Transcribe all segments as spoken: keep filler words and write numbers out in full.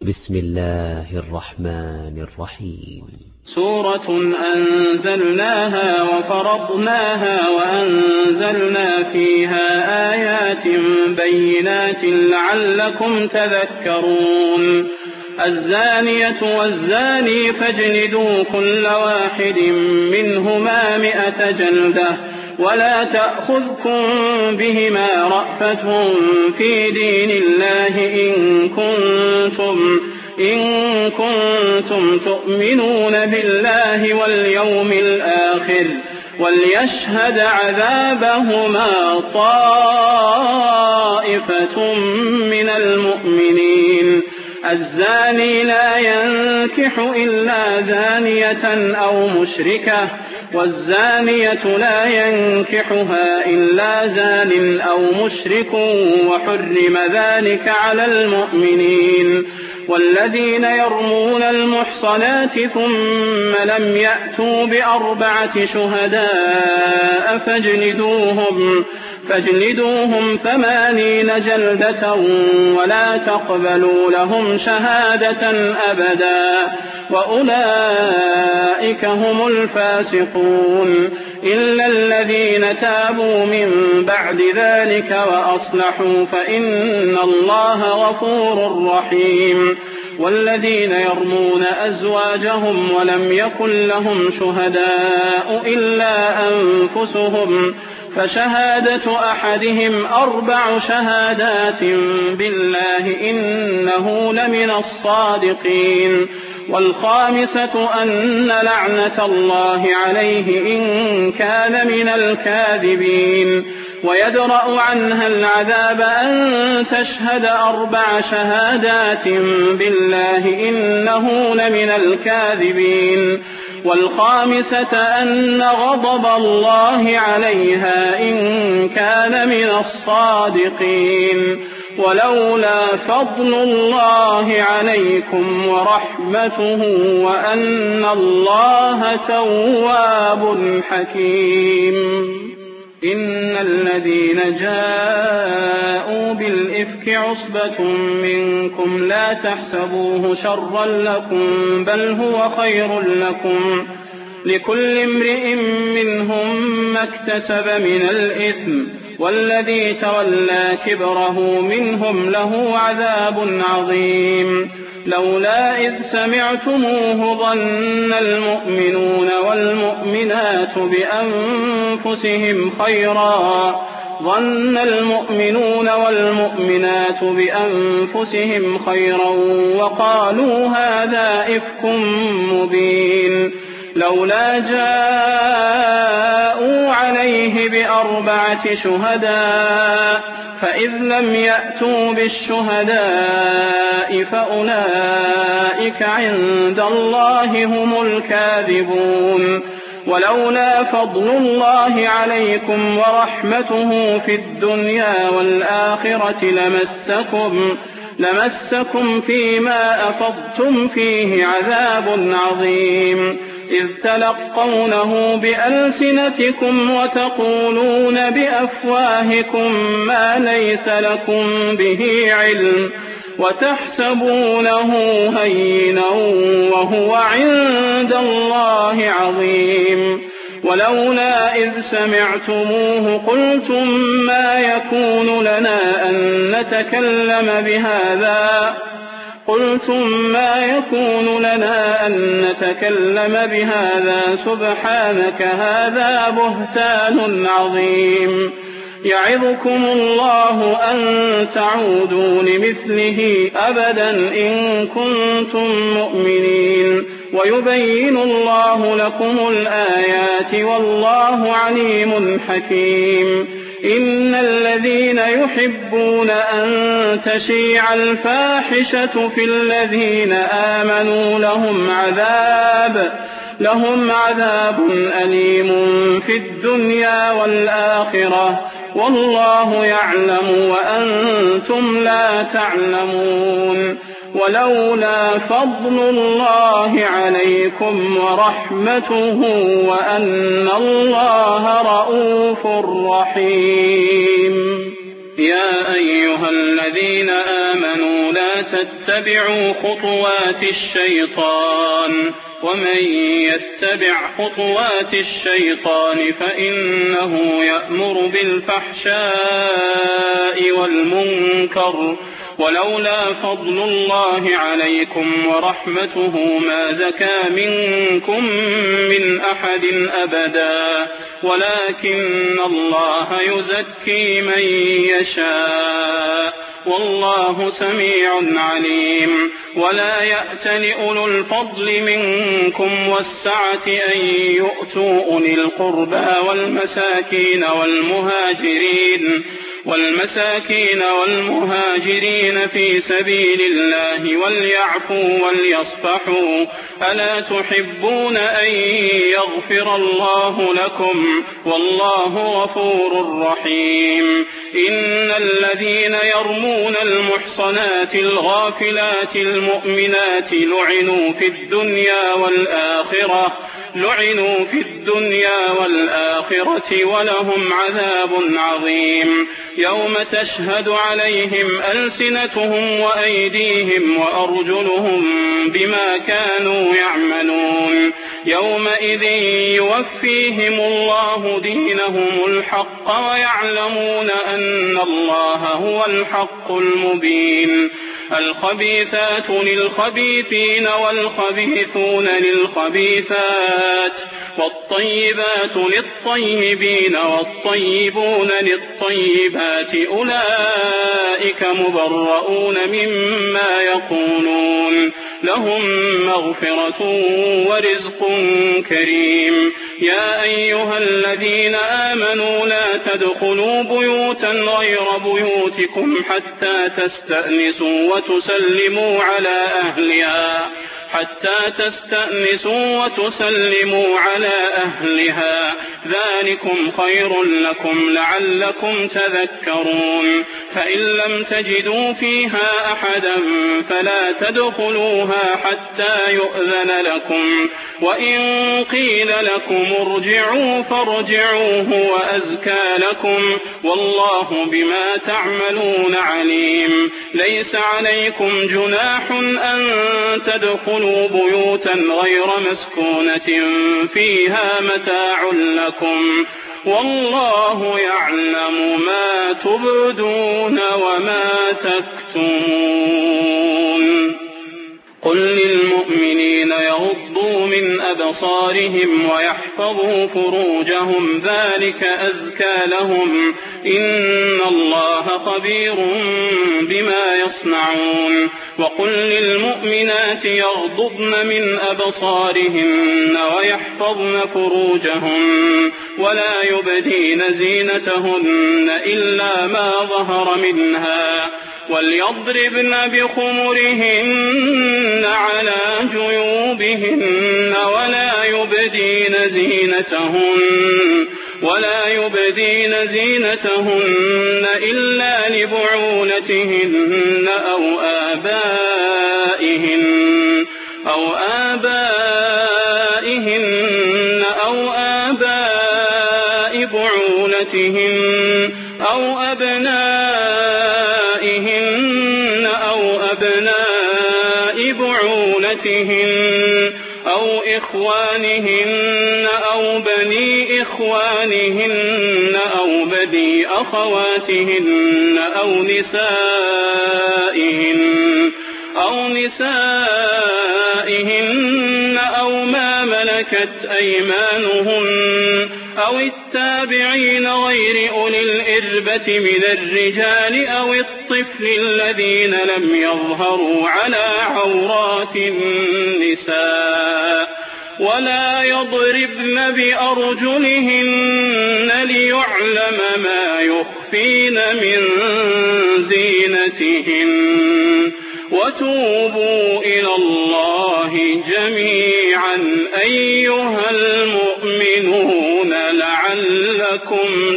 بسم الله الرحمن الرحيم. سورة أنزلناها وفرضناها وأنزلنا فيها آيات بينات لعلكم تذكرون. الزانية والزاني فاجلدوا كل واحد منهما مئة جلدة ولا تأخذكم بهما رأفة في دين الله إن كنتم إن كنتم تؤمنون بالله واليوم الآخر وليشهد عذابهما طائفة من المؤمنين. الزاني لا ينكح إلا زانية أو مشركة والزانية لا ينكحها إلا زان أو مشرك وحرم ذلك على المؤمنين. والذين يرمون المحصنات ثم لم يأتوا بأربعة شهداء فاجلدوهم فاجلدوهم ثمانين جلدة ولا تقبلوا لهم شهادة أبدا وأولئك هم الفاسقون إلا الذين تابوا من بعد ذلك وأصلحوا فإن الله غفور رحيم. والذين يرمون أزواجهم ولم يكن لهم شهداء إلا أنفسهم فشهادة أحدهم أربع شهادات بالله إنه لمن الصادقين. والخامسة أن لعنة الله عليه إن كان من الكاذبين. ويدرأ عنها العذاب أن تشهد أربع شهادات بالله إنه لمن الكاذبين. والخامسة أن غضب الله عليها إن كان من الصادقين. ولولا فضل الله عليكم ورحمته وأن الله تواب حكيم. إن الذين جاءوا بالإفك عصبة منكم لا تحسبوه شرا لكم بل هو خير لكم لكل امرئ منهم ما اكتسب من الإثم والذي تولى كبره منهم له عذاب عظيم. لولا إذ سمعتموه ظن المؤمنون والمؤمنات بأنفسهم خيرا ظن المؤمنون والمؤمنات بأنفسهم خيرا وقالوا هذا إفك مبين. لولا جاءوا عليه بأربعة شهداء فإذ لم يأتوا بالشهداء فأولئك عند الله هم الكاذبون. ولولا فضل الله عليكم ورحمته في الدنيا والآخرة لمسكم لمسكم فيما أفضتم فيه عذاب عظيم إذ تلقونه بألسنتكم وتقولون بأفواهكم ما ليس لكم به علم وتحسبونه هينا وهو عند الله عظيم. ولولا إذ سمعتموه قلتم ما يكون لنا أن نتكلم بهذا قلتم ما يكون لنا أن نتكلم بهذا سبحانك هذا بهتان عظيم. يعظكم الله أن تعودوا لمثله أبدا إن كنتم مؤمنين ويبين الله لكم الآيات والله عليم حكيم. إن الذين يحبون أن تشيع الفاحشة في الذين آمنوا لهم عذاب لهم عذاب أليم في الدنيا والآخرة والله يعلم وأنتم لا تعلمون. ولولا فضل الله عليكم ورحمته وأن الله رؤوف رحيم. يا أيها الذين آمنوا لا تتبعوا خطوات الشيطان ومن يتبع خطوات الشيطان فإنه يأمر بالفحشاء والمنكر ولولا فضل الله عليكم ورحمته ما زكى منكم من أحد أبدا ولكن الله يزكي من يشاء والله سميع عليم ولا يأتل أولو الفضل منكم والسعة أن يؤتوا أولي القربى والمساكين والمهاجرين والمساكين والمهاجرين في سبيل الله وليعفوا وليصفحوا ألا تحبون أن يغفر الله لكم والله غفور رحيم إن الذين يرمون المحصنات الغافلات المؤمنات لعنوا في الدنيا والآخرة لعنوا في الدنيا والآخرة ولهم عذاب عظيم يوم تشهد عليهم ألسنتهم وأيديهم وأرجلهم بما كانوا يعملون يومئذ يوفيهم الله دينهم الحق ويعلمون أن الله هو الحق المبين الخبيثات للخبيثين والخبيثون للخبيثات والطيبات للطيبين والطيبون للطيبات أولئك مبرؤون مما يقولون لهم مغفرة ورزق كريم يا أيها الذين آمنوا لا تدخلوا بيوتا غير بيوتكم حتى تستأنسوا وتسلموا على أهلها حتى تستأنسوا وتسلموا على أهلها ذلكم خير لكم لعلكم تذكرون فإن لم تجدوا فيها أحدا فلا تدخلوها حتى يؤذن لكم وإن قيل لكم ارجعوا فارجعوا هو أزكى لكم والله بما تعملون عليم ليس عليكم جناح أن تدخلوا بيوتا غير مسكونة فيها متاع لكم والله يعلم ما تبدون وما تكتمون قل للمؤمنين يغضوا من أبصارهم ويحفظوا فروجهم ذلك أزكى لهم إن الله خبير بما يصنعون وقل للمؤمنات يغضضن من أبصارهن ويحفظن فروجهن ولا يبدين زينتهن إلا ما ظهر منها وليضربن بخمرهن على جيوبهن ولا يبدين زينتهن ولا يبدين زينتهن إلا لبعولتهن أو آبائهن أو آبائهن أو آباء بعولتهن أو أبنائهن أو أبناء بعولتهن أو إخوانهن أو بني إخوانهن أو بني أخواتهن أو نسائهن أو نسائهن أو ما ملكت أيمانهن أو التابعين غير أولي الإربة من الرجال أو الطفل الذين لم يظهروا على عورات النساء ولا يضربن بأرجلهن ليعلم ما يخفين من زينتهن وتوبوا إلى الله جميعا أيها المؤمنون لعلكم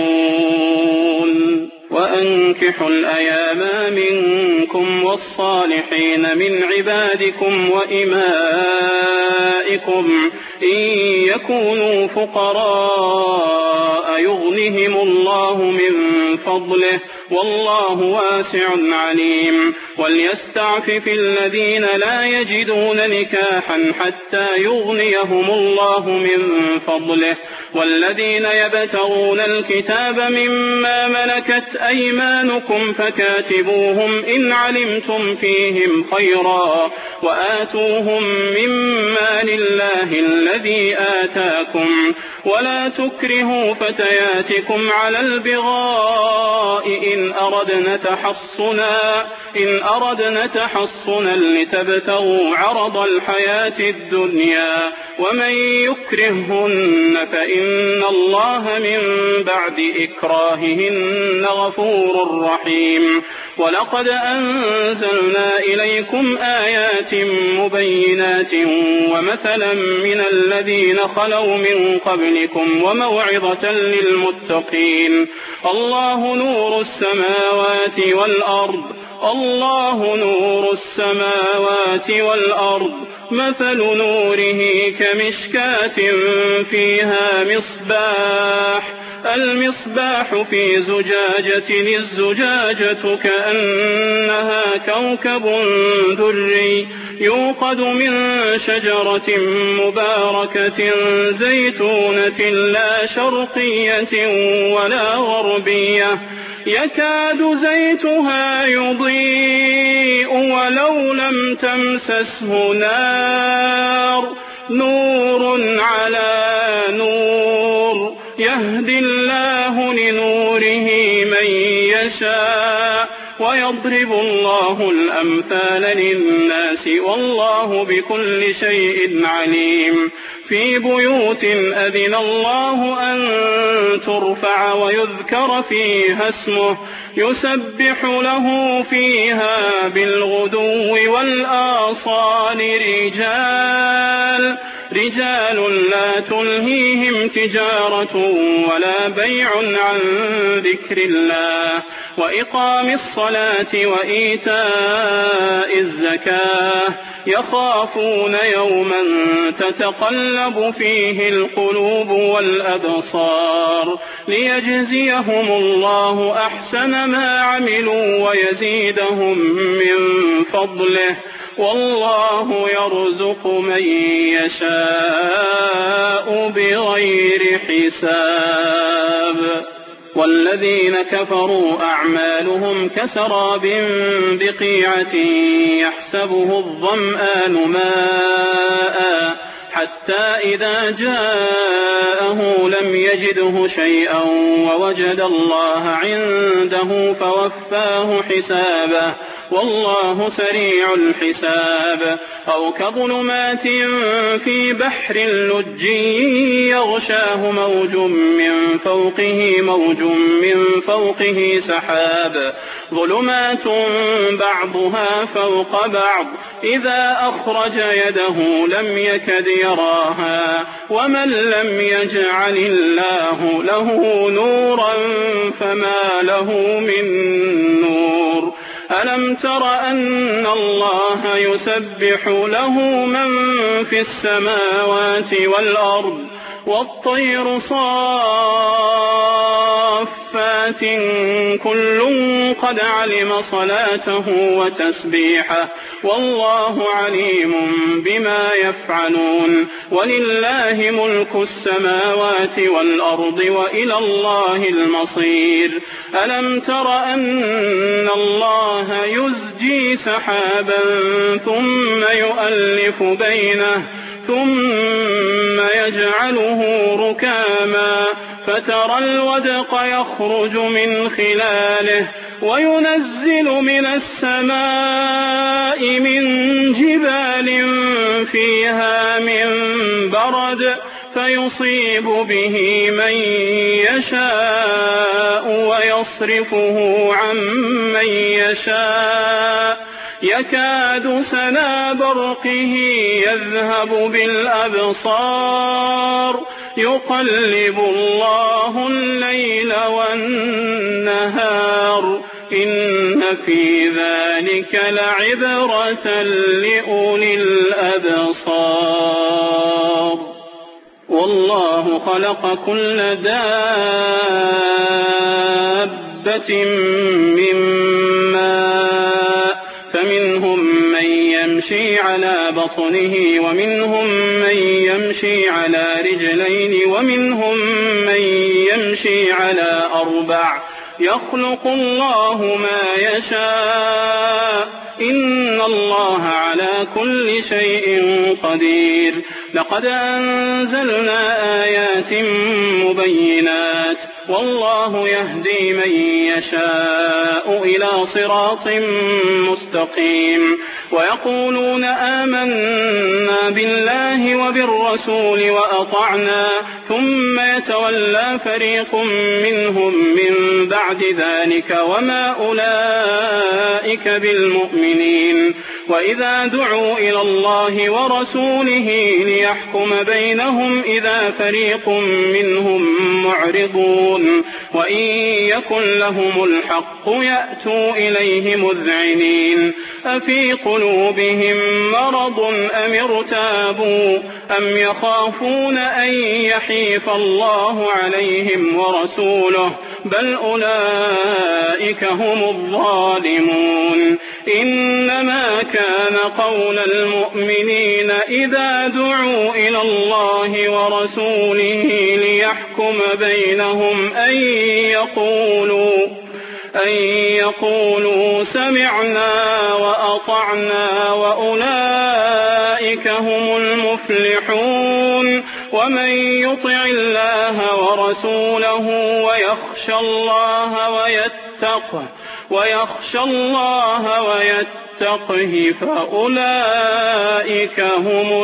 تفلحون وأنكحوا الأيام منكم والصالحين الصالحين من عبادكم وإمائكم إن يكونوا فقراء يغنهم الله من فضله والله واسع عليم وليستعفف الذين لا يجدون نكاحا حتى يغنيهم الله من فضله والذين يبتغون الكتاب مما ملكت أيمانكم فكاتبوهم إن علمتم فيهم خيرا وآتوهم مما لله الذي آتاكم ولا تكرهوا فتياتكم على البغاء إن أردنا تحصنا إن أردنا تحصنا لتبتغوا عرض الحياة الدنيا ومن يكرههن فإن الله من بعد إكراههن غفور رحيم ولقد أنزلنا إليكم آيات مبينات ومثلا من الذين خلوا من قبلكم وموعظة للمتقين الله نور السماوات والأرض الله نور السماوات والأرض مثل نوره كمشكاة فيها مصباح المصباح في زجاجة الزجاجة كأنها كوكب دري يوقد من شجرة مباركة زيتونة لا شرقية ولا غربية يكاد زيتها يضيء ولو لم تمسسه نار نور على نور يهدي الله لنوره من يشاء ويضرب الله الأمثال للناس والله بكل شيء عليم في بيوت أذن الله أن ترفع ويذكر فيها اسمه يسبح له فيها بالغدو والآصال رجال رجال لا تلهيهم تجارة ولا بيع عن ذكر الله وإقام الصلاة وإيتاء الزكاة يخافون يوما تتقلب فيه القلوب والأبصار ليجزيهم الله أحسن ما عملوا ويزيدهم من فضله والله يرزق من يشاء بغير حساب والذين كفروا أعمالهم كسراب بقيعة يحسبه الظمآن ماء حتى إذا جاءه لم يجده شيئا ووجد الله عنده فوفاه حسابه والله سريع الحساب أو كظلمات في بحر لج يغشاه موج من فوقه موج من فوقه سحاب ظلمات بعضها فوق بعض إذا أخرج يده لم يكد يراها ومن لم يجعل الله له نورا فما له من نور ألم تر أن الله يسبح له من في السماوات والأرض والطير صافات كل قد علم صلاته وتسبيحه والله عليم بما يفعلون ولله ملك السماوات والأرض وإلى الله المصير ألم تر أن الله يزجي سحابا ثم يؤلف بينه ثم يجعله ركاما فترى الودق يخرج من خلاله وينزل من السماء من جبال فيها من برد فيصيب به من يشاء ويصرفه عن من يشاء يكاد سنا برقه يذهب بالأبصار يقلب الله الليل والنهار إن في ذلك لعبرة لأولي الأبصار والله خلق كل دابة من ماء فمنهم من يمشي على بطنه ومنهم من يمشي على رجلين ومنهم من يمشي على أربع يخلق الله ما يشاء إن الله على كل شيء قدير لقد أنزلنا آيات مبينات والله يهدي من يشاء إلى صراط مستقيم ويقولون آمنا بالله وبالرسول وأطعنا ثم يتولى فريق منهم من بعد ذلك وما أولئك بالمؤمنين وإذا دعوا إلى الله ورسوله ليحكم بينهم إذا فريق منهم معرضون وإن يكن لهم الحق يأتوا إليه مذعنين أفي قلوبهم مرض أم ارتابوا أم يخافون أن يحيف الله عليهم ورسوله بل أولئك هم الظالمون إنما كان قول المؤمنين إذا دعوا إلى الله ورسوله ليحكم بينهم أن يقولوا أن يقولوا سمعنا وأطعنا وأولئك هم المفلحون ومن يطع الله ورسوله ويخشى الله ويتقه ويخشى الله ويتقه فأولئك هم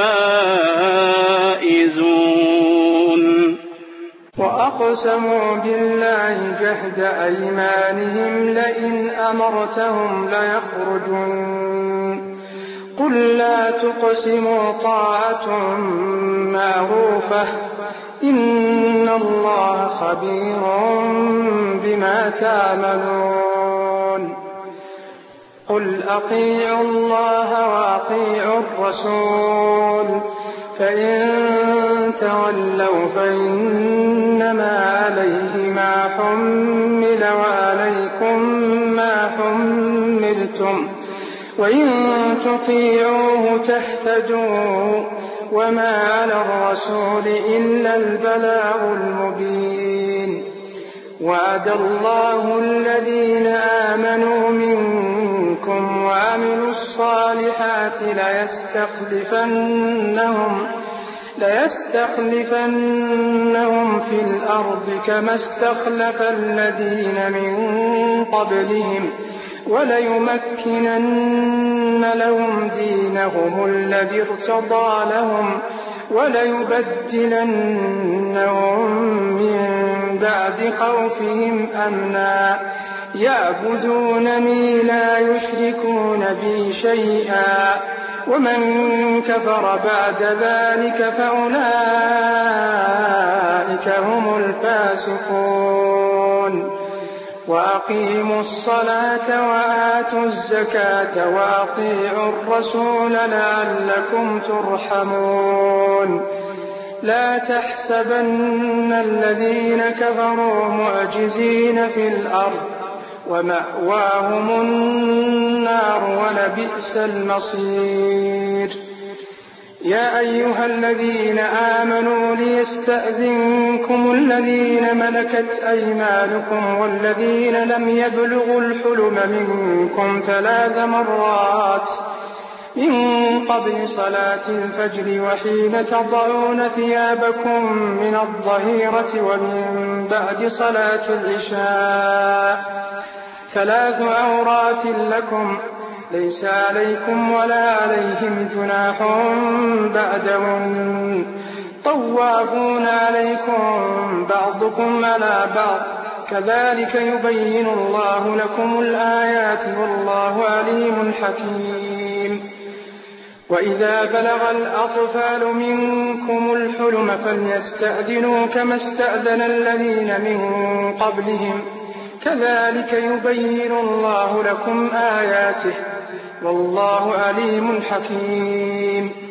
الفائزون وأقسموا بالله جهد أيمانهم لئن أمرتهم ليخرجون قل لا تقسموا طاعة معروفة إن الله خبير بما تعملون قل أطيعوا الله وأطيعوا الرسول فإن تولوا فإنما عليه ما حمل وعليكم ما حملتم وإن تطيعوه تهتدوا وما على الرسول إلا البلاغ المبين وعد الله الذين آمنوا منكم وعملوا الصالحات ليستخلفنهم ليستخلفنهم في الأرض كما استخلف الذين من قبلهم وليمكنن لهم دينهم الذي ارتضى لهم وليبدلنهم من بعد خوفهم أمنا يعبدونني لا يشركون بي شيئا ومن كفر بعد ذلك فأولئك هم الفاسقون وأقيموا الصلاة وآتوا الزكاة وأطيعوا الرسول لعلكم ترحمون لا تحسبن الذين كفروا معجزين في الأرض ومأواهم النار ولبئس المصير يا أيها الذين آمنوا ليستأذنكم الذين ملكت أيمانكم والذين لم يبلغوا الحلم منكم ثلاث مرات من قبل صلاة الفجر وحين تضعون ثيابكم من الظهيرة ومن بعد صلاة العشاء ثلاث عورات لكم ليس عليكم ولا عليهم جناح بعدهن طوافون عليكم بعضكم على بعض كذلك يبين الله لكم الآيات والله عليم حكيم وإذا بلغ الأطفال منكم الحلم فليستأذنوا كما استأذن الذين من قبلهم كذلك يبين الله لكم آياته والله عليم حكيم